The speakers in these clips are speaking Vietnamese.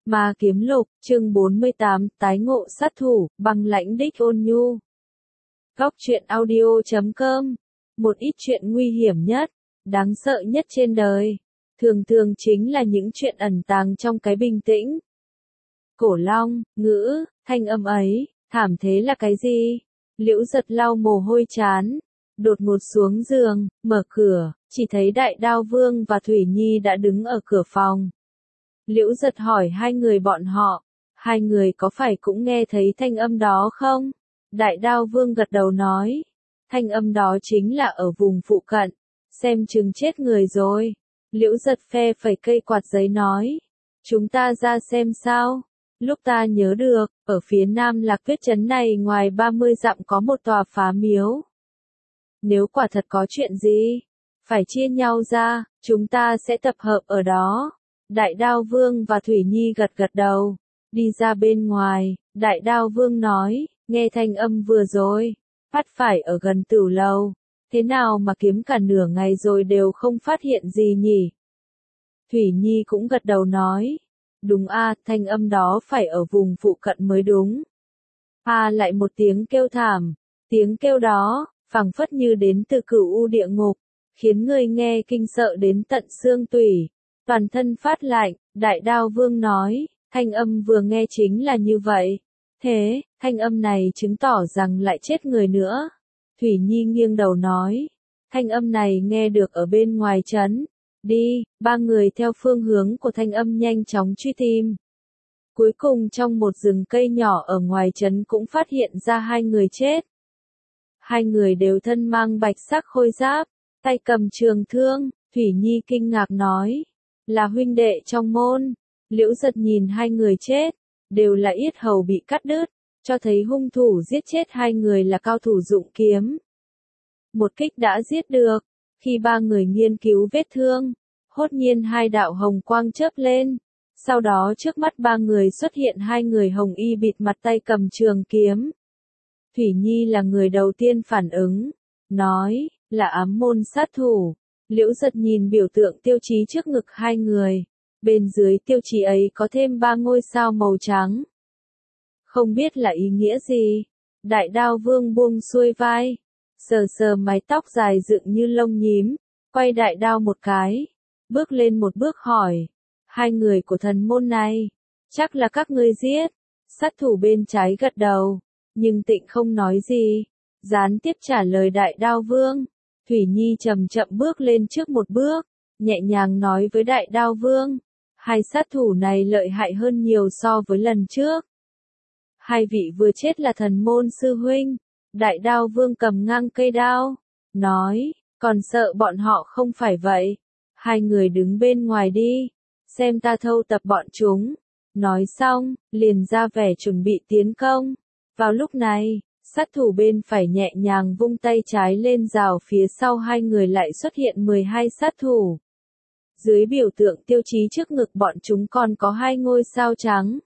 Ma kiếm lục, chương 48, tái ngộ sát thủ, băng lãnh đích ôn nhu. Góc truyện audio.com. Một ít chuyện nguy hiểm nhất, đáng sợ nhất trên đời, thường thường chính là những chuyện ẩn tàng trong cái bình tĩnh. Cổ long, ngữ, thanh âm ấy, thảm thế là cái gì? Liễu Giật lau mồ hôi trán, đột ngột xuống giường, mở cửa, chỉ thấy Đại Đao Vương và Thủy Nhi đã đứng ở cửa phòng. Liễu Giật hỏi hai người bọn họ, hai người có phải cũng nghe thấy thanh âm đó không? Đại Đao Vương gật đầu nói, thanh âm đó chính là ở vùng phụ cận, xem chừng chết người rồi. Liễu Giật phe phẩy cây quạt giấy nói, chúng ta ra xem sao? Lúc ta nhớ được, ở phía nam Lạc Tuyết trấn này ngoài 30 dặm có một tòa phá miếu. Nếu quả thật có chuyện gì, phải chia nhau ra, chúng ta sẽ tập hợp ở đó. Đại Đao Vương và Thủy Nhi gật gật đầu, đi ra bên ngoài, Đại Đao Vương nói, nghe thanh âm vừa rồi, phát phải ở gần Tửu Lầu, thế nào mà kiếm cả nửa ngày rồi đều không phát hiện gì nhỉ? Thủy Nhi cũng gật đầu nói, đúng a, thanh âm đó phải ở vùng phụ cận mới đúng. Lại một tiếng kêu thảm, tiếng kêu đó, phảng phất như đến từ Cửu U địa ngục, khiến người nghe kinh sợ đến tận xương tủy. Toàn thân phát lạnh, Đại Đao Vương nói, thanh âm vừa nghe chính là như vậy. Thế, thanh âm này chứng tỏ rằng lại chết người nữa. Thủy Nhi nghiêng đầu nói, thanh âm này nghe được ở bên ngoài trấn. Đi, ba người theo phương hướng của thanh âm nhanh chóng truy tìm. Cuối cùng trong một rừng cây nhỏ ở ngoài trấn cũng phát hiện ra hai người chết. Hai người đều thân mang bạch sắc khôi giáp, tay cầm trường thương. Thủy Nhi kinh ngạc nói, là huynh đệ trong môn. Liễu Giật nhìn hai người chết, đều là yết hầu bị cắt đứt, cho thấy hung thủ giết chết hai người là cao thủ dụng kiếm. Một kích đã giết được, khi ba người nghiên cứu vết thương, hốt nhiên hai đạo hồng quang chớp lên, sau đó trước mắt ba người xuất hiện hai người hồng y bịt mặt tay cầm trường kiếm. Thủy Nhi là người đầu tiên phản ứng, nói, là ám môn sát thủ. Liễu Giật nhìn biểu tượng tiêu chí trước ngực hai người, bên dưới tiêu chí ấy có thêm 3 ngôi sao màu trắng. Không biết là ý nghĩa gì? Đại Đao Vương buông xuôi vai, sờ sờ mái tóc dài dựng như lông nhím, quay đại đao một cái, bước lên một bước hỏi, hai người của thần môn này, chắc là các ngươi giết. Sát thủ bên trái gật đầu, nhưng Tịnh không nói gì, gián tiếp trả lời Đại Đao Vương. Thủy Nhi chậm chậm bước lên trước một bước, nhẹ nhàng nói với Đại Đao Vương, hai sát thủ này lợi hại hơn nhiều so với lần trước. Hai vị vừa chết là thần môn sư huynh. Đại Đao Vương cầm ngang cây đao, nói, còn sợ bọn họ không phải vậy. Hai người đứng bên ngoài đi, xem ta thâu tập bọn chúng. Nói xong, liền ra vẻ chuẩn bị tiến công. Vào lúc này, sát thủ bên phải nhẹ nhàng vung tay trái lên rào phía sau hai người lại xuất hiện 12 sát thủ. Dưới biểu tượng tiêu chí trước ngực bọn chúng còn có 2 ngôi sao trắng.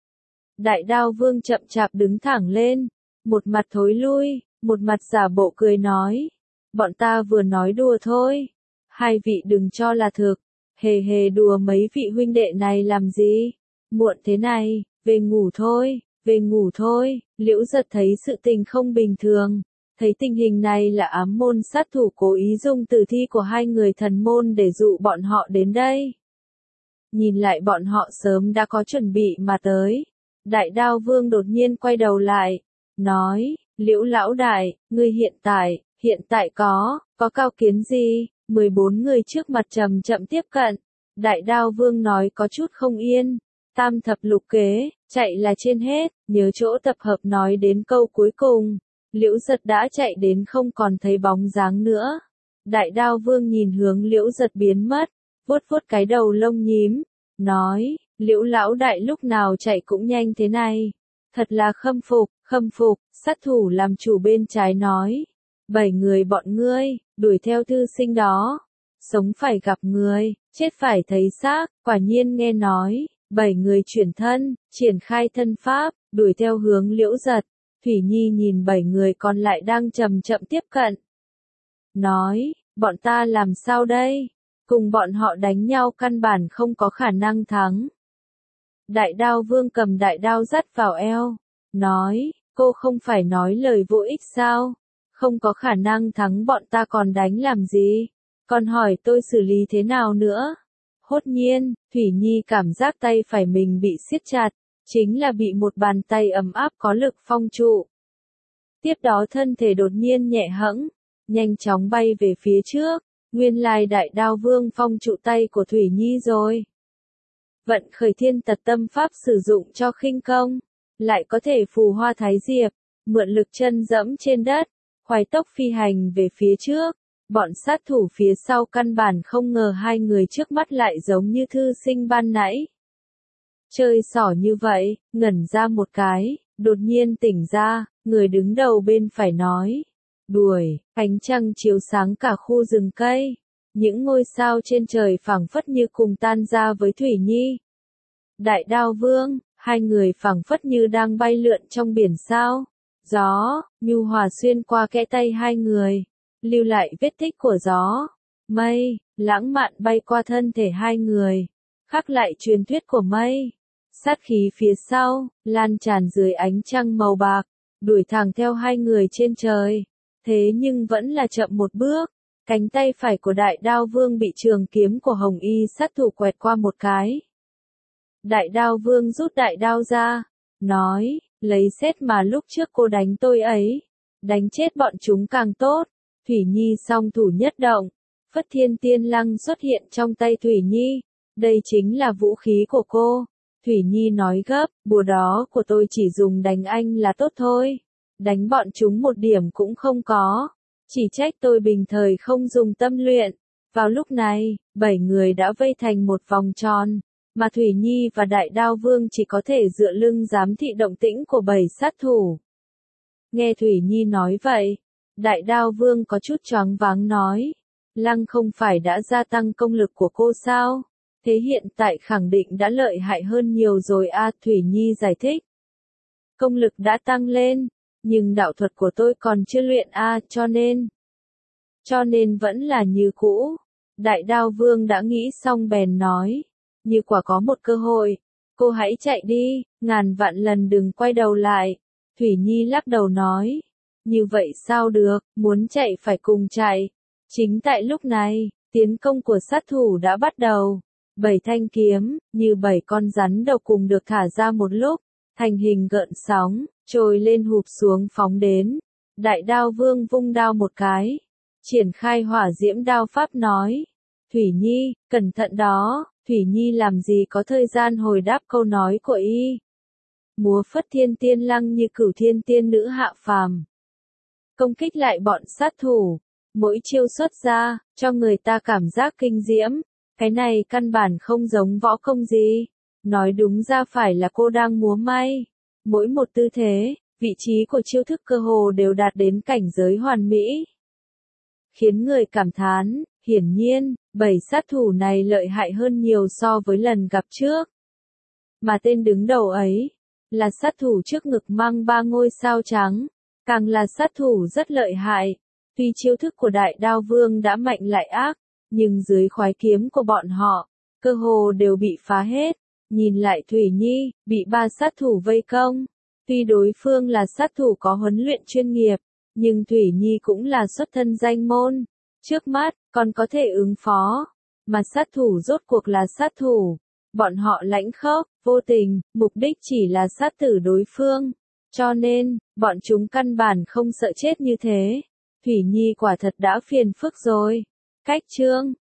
Đại Đao Vương chậm chạp đứng thẳng lên, một mặt thối lui, một mặt giả bộ cười nói, bọn ta vừa nói đùa thôi, hai vị đừng cho là thực, hề hề đùa mấy vị huynh đệ này làm gì, muộn thế này, về ngủ thôi. Về ngủ thôi. Liễu Giật thấy sự tình không bình thường, thấy tình hình này là ám môn sát thủ cố ý dùng tử thi của hai người thần môn để dụ bọn họ đến đây. Nhìn lại bọn họ sớm đã có chuẩn bị mà tới. Đại Đao Vương đột nhiên quay đầu lại, nói, Liễu lão đại, ngươi hiện tại có cao kiến gì? 14 người trước mặt chậm chậm tiếp cận. Đại Đao Vương nói có chút không yên. Tam thập lục kế, chạy là trên hết, nhớ chỗ tập hợp nói đến câu cuối cùng. Liễu Giật đã chạy đến không còn thấy bóng dáng nữa. Đại Đao Vương nhìn hướng Liễu Giật biến mất, vuốt vuốt cái đầu lông nhím, nói, Liễu lão đại lúc nào chạy cũng nhanh thế này. Thật là khâm phục, sát thủ làm chủ bên trái nói. 7 người bọn ngươi, đuổi theo thư sinh đó. Sống phải gặp người, chết phải thấy xác, quả nhiên nghe nói. 7 người chuyển thân, triển khai thân pháp, đuổi theo hướng Liễu Giật. Thủy Nhi nhìn 7 người còn lại đang chậm chậm tiếp cận. Nói, bọn ta làm sao đây? Cùng bọn họ đánh nhau căn bản không có khả năng thắng. Đại Đao Vương cầm đại đao dắt vào eo, nói, cô không phải nói lời vô ích sao? Không có khả năng thắng bọn ta còn đánh làm gì? Còn hỏi tôi xử lý thế nào nữa? Hốt nhiên, Thủy Nhi cảm giác tay phải mình bị siết chặt, chính là bị một bàn tay ấm áp có lực phong trụ. Tiếp đó thân thể đột nhiên nhẹ hẫng, nhanh chóng bay về phía trước, nguyên lai Đại Đao Vương phong trụ tay của Thủy Nhi rồi. Vận khởi thiên tật tâm pháp sử dụng cho khinh công, lại có thể phù hoa thái diệp, mượn lực chân dẫm trên đất, khoái tốc phi hành về phía trước. Bọn sát thủ phía sau căn bản không ngờ hai người trước mắt lại giống như thư sinh ban nãy. Chơi xỏ như vậy, ngẩn ra một cái, đột nhiên tỉnh ra, người đứng đầu bên phải nói. Đuổi, ánh trăng chiếu sáng cả khu rừng cây. Những ngôi sao trên trời phảng phất như cùng tan ra với Thủy Nhi. Đại Đao Vương, hai người phảng phất như đang bay lượn trong biển sao. Gió, nhu hòa xuyên qua kẽ tay hai người, lưu lại vết tích của gió. Mây, lãng mạn bay qua thân thể hai người, khắc lại truyền thuyết của mây. Sát khí phía sau, lan tràn dưới ánh trăng màu bạc, đuổi thẳng theo hai người trên trời. Thế nhưng vẫn là chậm một bước, cánh tay phải của Đại Đao Vương bị trường kiếm của Hồng Y sát thủ quẹt qua một cái. Đại Đao Vương rút đại đao ra, nói, lấy xét mà lúc trước cô đánh tôi ấy, đánh chết bọn chúng càng tốt. Thủy Nhi song thủ nhất động, Phất Thiên Tiên Lăng xuất hiện trong tay Thủy Nhi, đây chính là vũ khí của cô. Thủy Nhi nói gấp, bùa đó của tôi chỉ dùng đánh anh là tốt thôi, đánh bọn chúng một điểm cũng không có, chỉ trách tôi bình thời không dùng tâm luyện. Vào lúc này, 7 người đã vây thành một vòng tròn, mà Thủy Nhi và Đại Đao Vương chỉ có thể dựa lưng giám thị động tĩnh của 7 sát thủ. Nghe Thủy Nhi nói vậy, Đại Đao Vương có chút choáng váng nói, Lăng không phải đã gia tăng công lực của cô sao? Thế hiện tại khẳng định đã lợi hại hơn nhiều rồi à, Thủy Nhi giải thích. Công lực đã tăng lên, nhưng đạo thuật của tôi còn chưa luyện à, cho nên vẫn là như cũ. Đại Đao Vương đã nghĩ xong bèn nói, như quả có một cơ hội, cô hãy chạy đi, ngàn vạn lần đừng quay đầu lại. Thủy Nhi lắc đầu nói, như vậy sao được, muốn chạy phải cùng chạy. Chính tại lúc này, tiến công của sát thủ đã bắt đầu. 7 thanh kiếm, như 7 con rắn độc cùng được thả ra một lúc, thành hình gợn sóng, trồi lên hụp xuống phóng đến. Đại Đao Vương vung đao một cái, triển khai hỏa diễm đao pháp nói, Thủy Nhi, cẩn thận đó. Thủy Nhi làm gì có thời gian hồi đáp câu nói của y. Múa Phất Thiên Tiên Lăng như Cửu Thiên Tiên nữ hạ phàm, công kích lại bọn sát thủ, mỗi chiêu xuất ra, cho người ta cảm giác kinh diễm. Cái này căn bản không giống võ công gì, nói đúng ra phải là cô đang múa may. Mỗi một tư thế, vị trí của chiêu thức cơ hồ đều đạt đến cảnh giới hoàn mỹ, khiến người cảm thán. Hiển nhiên, 7 sát thủ này lợi hại hơn nhiều so với lần gặp trước. Mà tên đứng đầu ấy, là sát thủ trước ngực mang 3 ngôi sao trắng, càng là sát thủ rất lợi hại. Tuy chiêu thức của Đại Đao Vương đã mạnh lại ác, nhưng dưới khoái kiếm của bọn họ, cơ hồ đều bị phá hết. Nhìn lại Thủy Nhi, bị 3 sát thủ vây công. Tuy đối phương là sát thủ có huấn luyện chuyên nghiệp, nhưng Thủy Nhi cũng là xuất thân danh môn. Trước mắt, còn có thể ứng phó. Mà sát thủ rốt cuộc là sát thủ. Bọn họ lãnh khốc, vô tình, mục đích chỉ là sát tử đối phương. Cho nên, bọn chúng căn bản không sợ chết như thế. Thủy Nhi quả thật đã phiền phức rồi. Cách chương